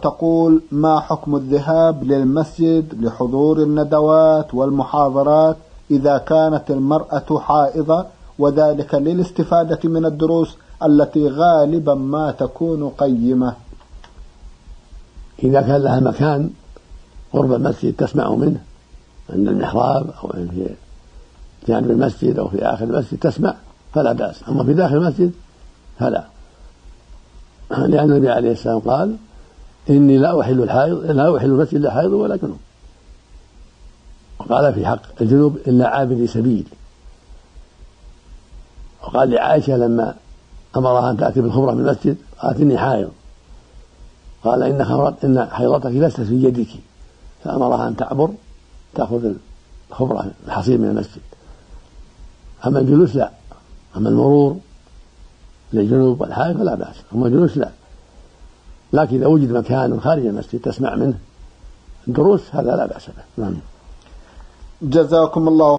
تقول: ما حكم الذهاب للمسجد لحضور الندوات والمحاضرات إذا كانت المرأة حائضة، وذلك للاستفادة من الدروس التي غالبا ما تكون قيمة؟ إذا كان لها مكان قرب المسجد تسمع منه عند المحراب أو في جانب المسجد أو في آخر المسجد تسمع فلا بأس، أما في داخل المسجد فلا، لأن النبي عليه السلام قال: إني لا أحل المسجد إلا حائض ولا جنوب. وقال في حق الجنوب: إلا عابر سبيل. وقال لعائشة لما أمرها أن تأتي بالخمرة من المسجد قالت: إني حائض. قال: إن حيضتك ليست في يدك، فأمرها أن تعبر تأخذ الخمرة الحصير من المسجد. أما الجلوس لا، أما المرور للجنوب والحائض فلا بأس، أما الجلوس لا. لكن إذا وجد مكان خارج المسجد تسمع منه الدروس هذا لا بأس به. جزاكم الله